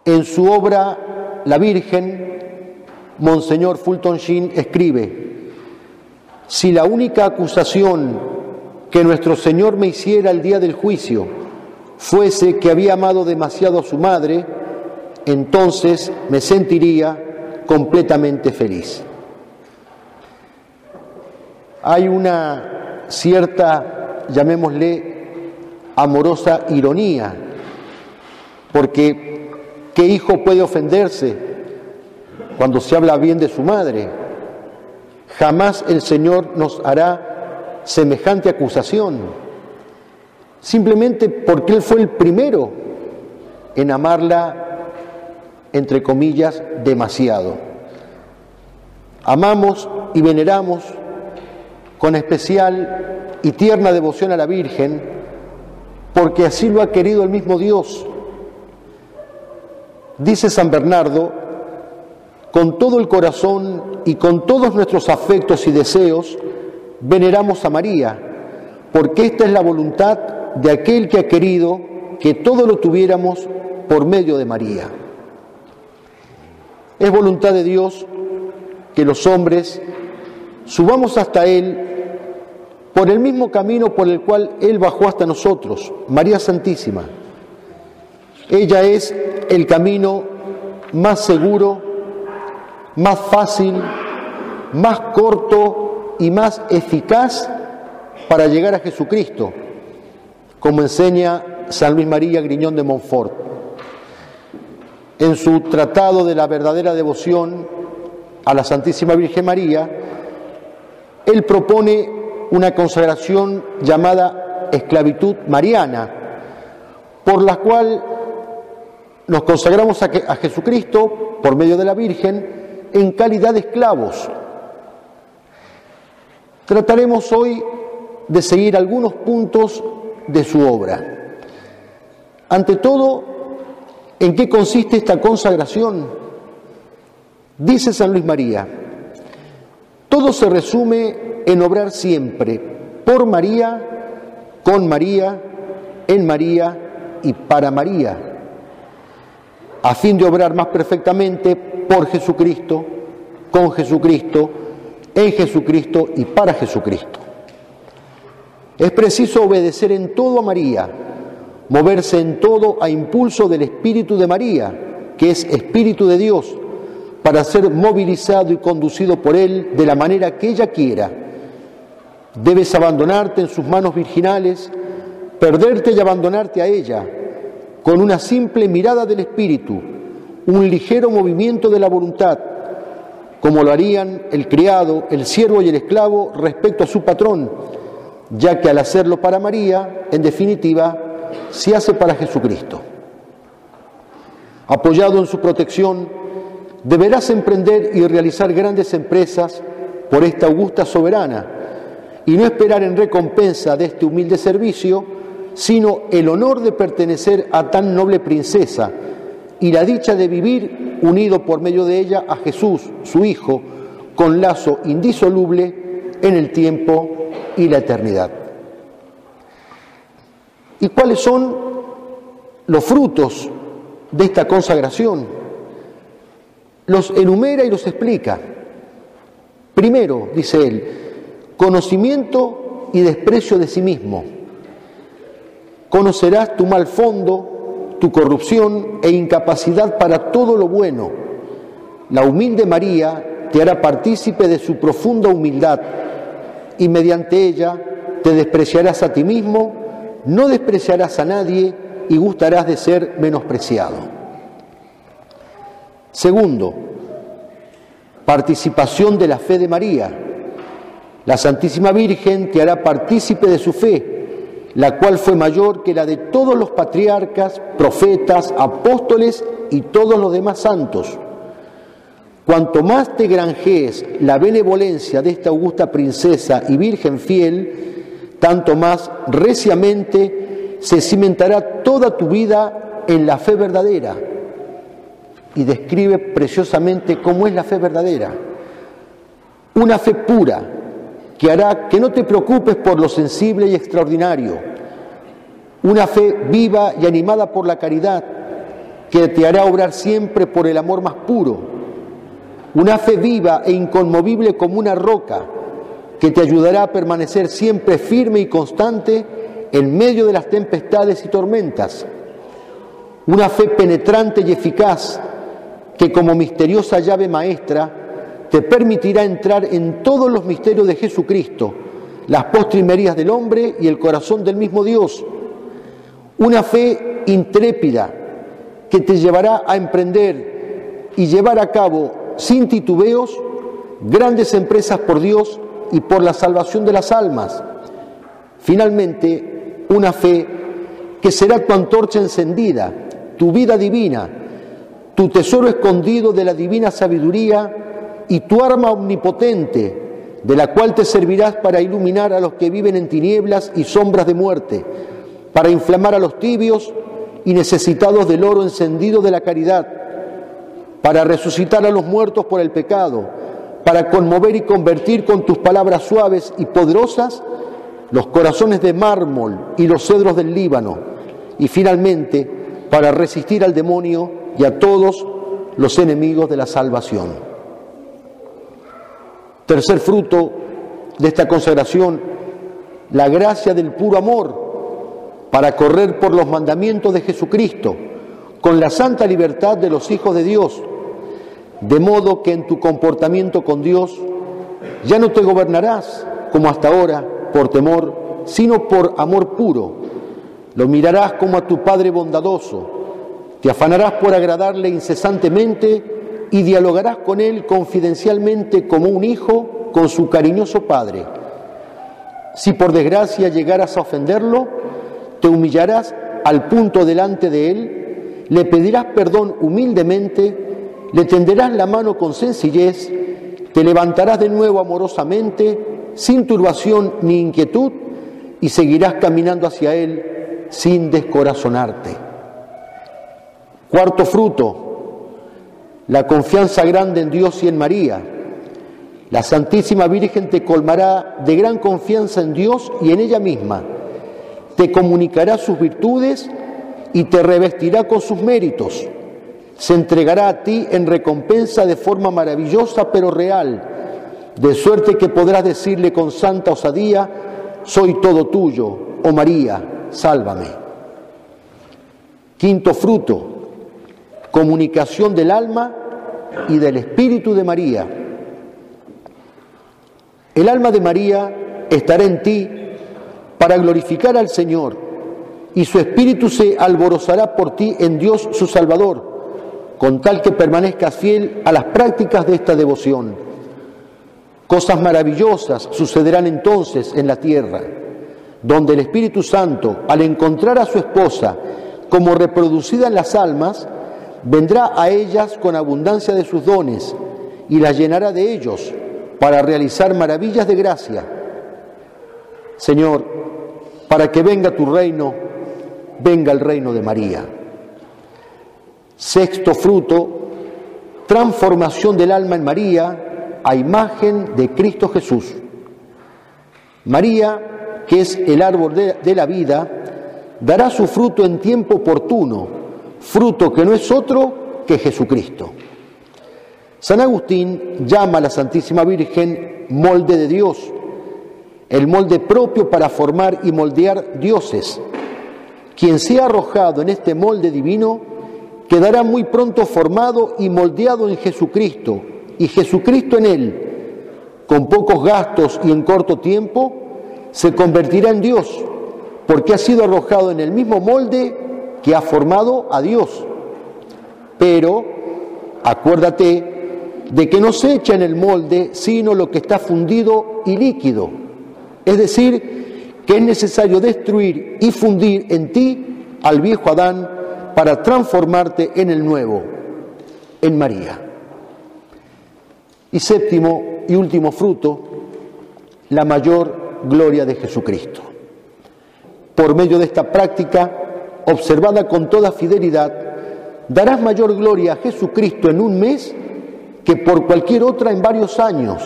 En su obra La Virgen, Monseñor Fulton Sheen escribe: si la única acusación que nuestro Señor me hiciera el día del juicio fuese que había amado demasiado a su madre, entonces me sentiría completamente feliz. Hay una cierta, llamémosle, amorosa ironía, porque ¿qué hijo puede ofenderse cuando se habla bien de su madre? Jamás el Señor nos hará semejante acusación, simplemente porque Él fue el primero en amarla, entre comillas, demasiado. Amamos y veneramos con especial y tierna devoción a la Virgen, porque así lo ha querido el mismo Dios. Dice San Bernardo: con todo el corazón y con todos nuestros afectos y deseos, veneramos a María, porque esta es la voluntad de aquel que ha querido que todo lo tuviéramos por medio de María. Es voluntad de Dios que los hombres subamos hasta Él por el mismo camino por el cual Él bajó hasta nosotros, María Santísima. Ella es el camino más seguro, más fácil, más corto y más eficaz para llegar a Jesucristo, como enseña San Luis María Griñón de Montfort. En su Tratado de la verdadera devoción a la Santísima Virgen María, él propone una consagración llamada esclavitud mariana, por la cual nos consagramos a Jesucristo por medio de la Virgen en calidad de esclavos. Trataremos hoy de seguir algunos puntos de su obra. Ante todo, ¿en qué consiste esta consagración? Dice San Luis María: todo se resume en obrar siempre por María, con María, en María y para María, a fin de obrar más perfectamente por Jesucristo, con Jesucristo, en Jesucristo y para Jesucristo. Es preciso obedecer en todo a María, moverse en todo a impulso del Espíritu de María, que es Espíritu de Dios, para ser movilizado y conducido por Él de la manera que ella quiera. Debes abandonarte en sus manos virginales, perderte y abandonarte a ella, con una simple mirada del Espíritu, un ligero movimiento de la voluntad, como lo harían el criado, el siervo y el esclavo respecto a su patrón, ya que al hacerlo para María, en definitiva, se hace para Jesucristo. Apoyado en su protección, deberás emprender y realizar grandes empresas por esta augusta soberana, y no esperar en recompensa de este humilde servicio, sino el honor de pertenecer a tan noble princesa y la dicha de vivir unido por medio de ella a Jesús, su Hijo, con lazo indisoluble en el tiempo y la eternidad. ¿Y cuáles son los frutos de esta consagración? Los enumera y los explica. Primero, dice él, conocimiento y desprecio de sí mismo. Conocerás tu mal fondo, tu corrupción e incapacidad para todo lo bueno. La humilde María te hará partícipe de su profunda humildad y mediante ella te despreciarás a ti mismo, no despreciarás a nadie y gustarás de ser menospreciado. Segundo, participación de la fe de María. La Santísima Virgen te hará partícipe de su fe, la cual fue mayor que la de todos los patriarcas, profetas, apóstoles y todos los demás santos. Cuanto más te granjees la benevolencia de esta augusta princesa y virgen fiel, tanto más reciamente se cimentará toda tu vida en la fe verdadera. Y describe preciosamente cómo es la fe verdadera. Una fe pura, que hará que no te preocupes por lo sensible y extraordinario. Una fe viva y animada por la caridad, que te hará obrar siempre por el amor más puro, una fe viva e inconmovible como una roca, que te ayudará a permanecer siempre firme y constante en medio de las tempestades y tormentas, una fe penetrante y eficaz, que como misteriosa llave maestra te permitirá entrar en todos los misterios de Jesucristo, las postrimerías del hombre y el corazón del mismo Dios. Una fe intrépida que te llevará a emprender y llevar a cabo sin titubeos grandes empresas por Dios y por la salvación de las almas. Finalmente, una fe que será tu antorcha encendida, tu vida divina, tu tesoro escondido de la divina sabiduría y tu arma omnipotente, de la cual te servirás para iluminar a los que viven en tinieblas y sombras de muerte, para inflamar a los tibios y necesitados del oro encendido de la caridad, para resucitar a los muertos por el pecado, para conmover y convertir con tus palabras suaves y poderosas los corazones de mármol y los cedros del Líbano, y finalmente para resistir al demonio y a todos los enemigos de la salvación. Tercer fruto de esta consagración, la gracia del puro amor para correr por los mandamientos de Jesucristo con la santa libertad de los hijos de Dios, de modo que en tu comportamiento con Dios ya no te gobernarás como hasta ahora por temor, sino por amor puro. Lo mirarás como a tu Padre bondadoso, te afanarás por agradarle incesantemente y dialogarás con Él confidencialmente como un hijo con su cariñoso Padre. Si por desgracia llegaras a ofenderlo, te humillarás al punto delante de Él, le pedirás perdón humildemente, le tenderás la mano con sencillez, te levantarás de nuevo amorosamente, sin turbación ni inquietud, y seguirás caminando hacia Él sin descorazonarte. Cuarto fruto, la confianza grande en Dios y en María. La Santísima Virgen te colmará de gran confianza en Dios y en ella misma, te comunicará sus virtudes y te revestirá con sus méritos. Se entregará a ti en recompensa de forma maravillosa pero real, de suerte que podrás decirle con santa osadía: soy todo tuyo, oh María, sálvame. Quinto fruto, comunicación del alma y del espíritu de María. El alma de María estará en ti para glorificar al Señor, y su espíritu se alborozará por ti en Dios su Salvador, con tal que permanezcas fiel a las prácticas de esta devoción. Cosas maravillosas sucederán entonces en la tierra, donde el Espíritu Santo, al encontrar a su esposa como reproducida en las almas, vendrá a ellas con abundancia de sus dones y las llenará de ellos para realizar maravillas de gracia. Señor, para que venga tu reino, venga el reino de María. Sexto fruto, transformación del alma en María a imagen de Cristo Jesús. María, que es el árbol de la vida, dará su fruto en tiempo oportuno, fruto que no es otro que Jesucristo. San Agustín llama a la Santísima Virgen molde de Dios, el molde propio para formar y moldear dioses. Quien sea arrojado en este molde divino quedará muy pronto formado y moldeado en Jesucristo, y Jesucristo en él, con pocos gastos y en corto tiempo, se convertirá en Dios, porque ha sido arrojado en el mismo molde que ha formado a Dios. Pero acuérdate de que no se echa en el molde sino lo que está fundido y líquido, es decir, que es necesario destruir y fundir en ti al viejo Adán para transformarte en el nuevo, en María. Y séptimo y último fruto, la mayor gloria de Jesucristo. Por medio de esta práctica, observada con toda fidelidad, darás mayor gloria a Jesucristo en un mes que por cualquier otra en varios años.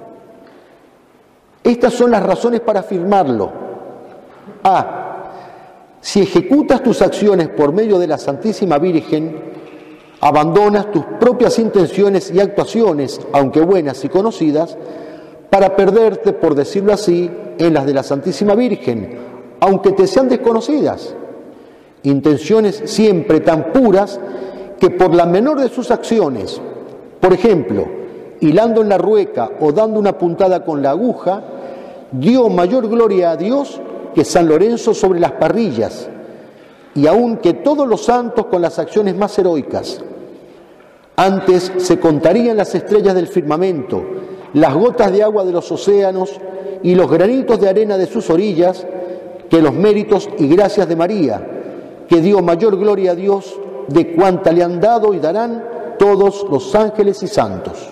Estas son las razones para afirmarlo. A. Si ejecutas tus acciones por medio de la Santísima Virgen, Abandonas tus propias intenciones y actuaciones, aunque buenas y conocidas, para perderte, por decirlo así, en las de la Santísima Virgen, aunque te sean desconocidas. Intenciones siempre tan puras que por la menor de sus acciones, por ejemplo, hilando en la rueca o dando una puntada con la aguja, dio mayor gloria a Dios que San Lorenzo sobre las parrillas, y aun que todos los santos con las acciones más heroicas. Antes se contarían las estrellas del firmamento, las gotas de agua de los océanos y los granitos de arena de sus orillas, que los méritos y gracias de María, que dio mayor gloria a Dios de cuanta le han dado y darán todos los ángeles y santos.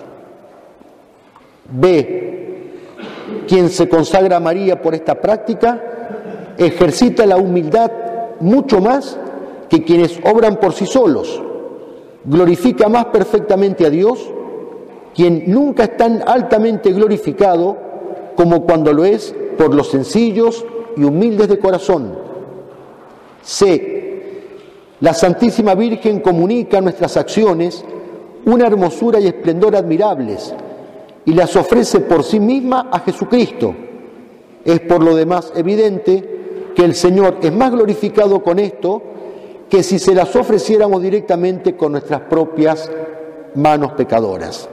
B. Quien se consagra a María por esta práctica ejercita la humildad mucho más que quienes obran por sí solos. Glorifica más perfectamente a Dios, quien nunca es tan altamente glorificado como cuando lo es por los sencillos y humildes de corazón. C. La Santísima Virgen comunica a nuestras acciones una hermosura y esplendor admirables y las ofrece por sí misma a Jesucristo. Es por lo demás evidente que el Señor es más glorificado con esto que si se las ofreciéramos directamente con nuestras propias manos pecadoras.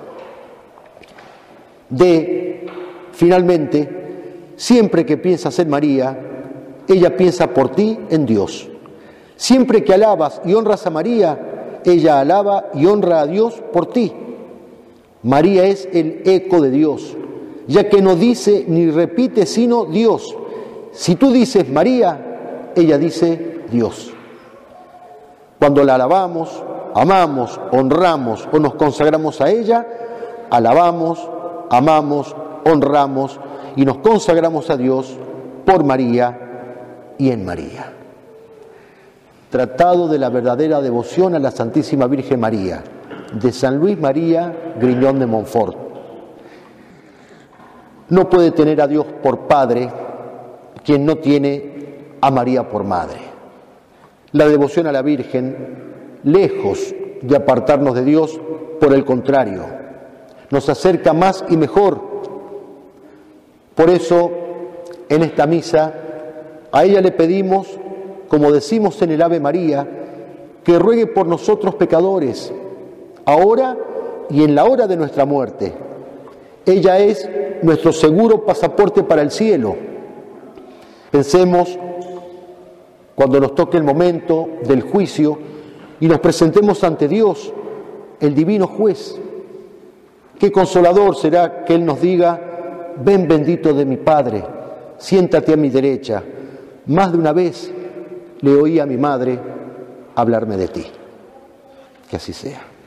D. Finalmente, siempre que piensas en María, ella piensa por ti en Dios. Siempre que alabas y honras a María, ella alaba y honra a Dios por ti. María es el eco de Dios, ya que no dice ni repite sino Dios. Si tú dices María, ella dice Dios. Cuando la alabamos, amamos, honramos o nos consagramos a ella, alabamos, amamos, honramos y nos consagramos a Dios por María y en María. Tratado de la verdadera devoción a la Santísima Virgen María, de San Luis María Griñón de Montfort. No puede tener a Dios por Padre quien no tiene a María por Madre. La devoción a la Virgen, lejos de apartarnos de Dios, por el contrario, nos acerca más y mejor. Por eso, en esta misa, a ella le pedimos, como decimos en el Ave María, que ruegue por nosotros pecadores, ahora y en la hora de nuestra muerte. Ella es nuestro seguro pasaporte para el cielo. Pensemos, cuando nos toque el momento del juicio y nos presentemos ante Dios, el divino juez, qué consolador será que Él nos diga: ven bendito de mi Padre, siéntate a mi derecha. Más de una vez le oí a mi madre hablarme de ti. Que así sea.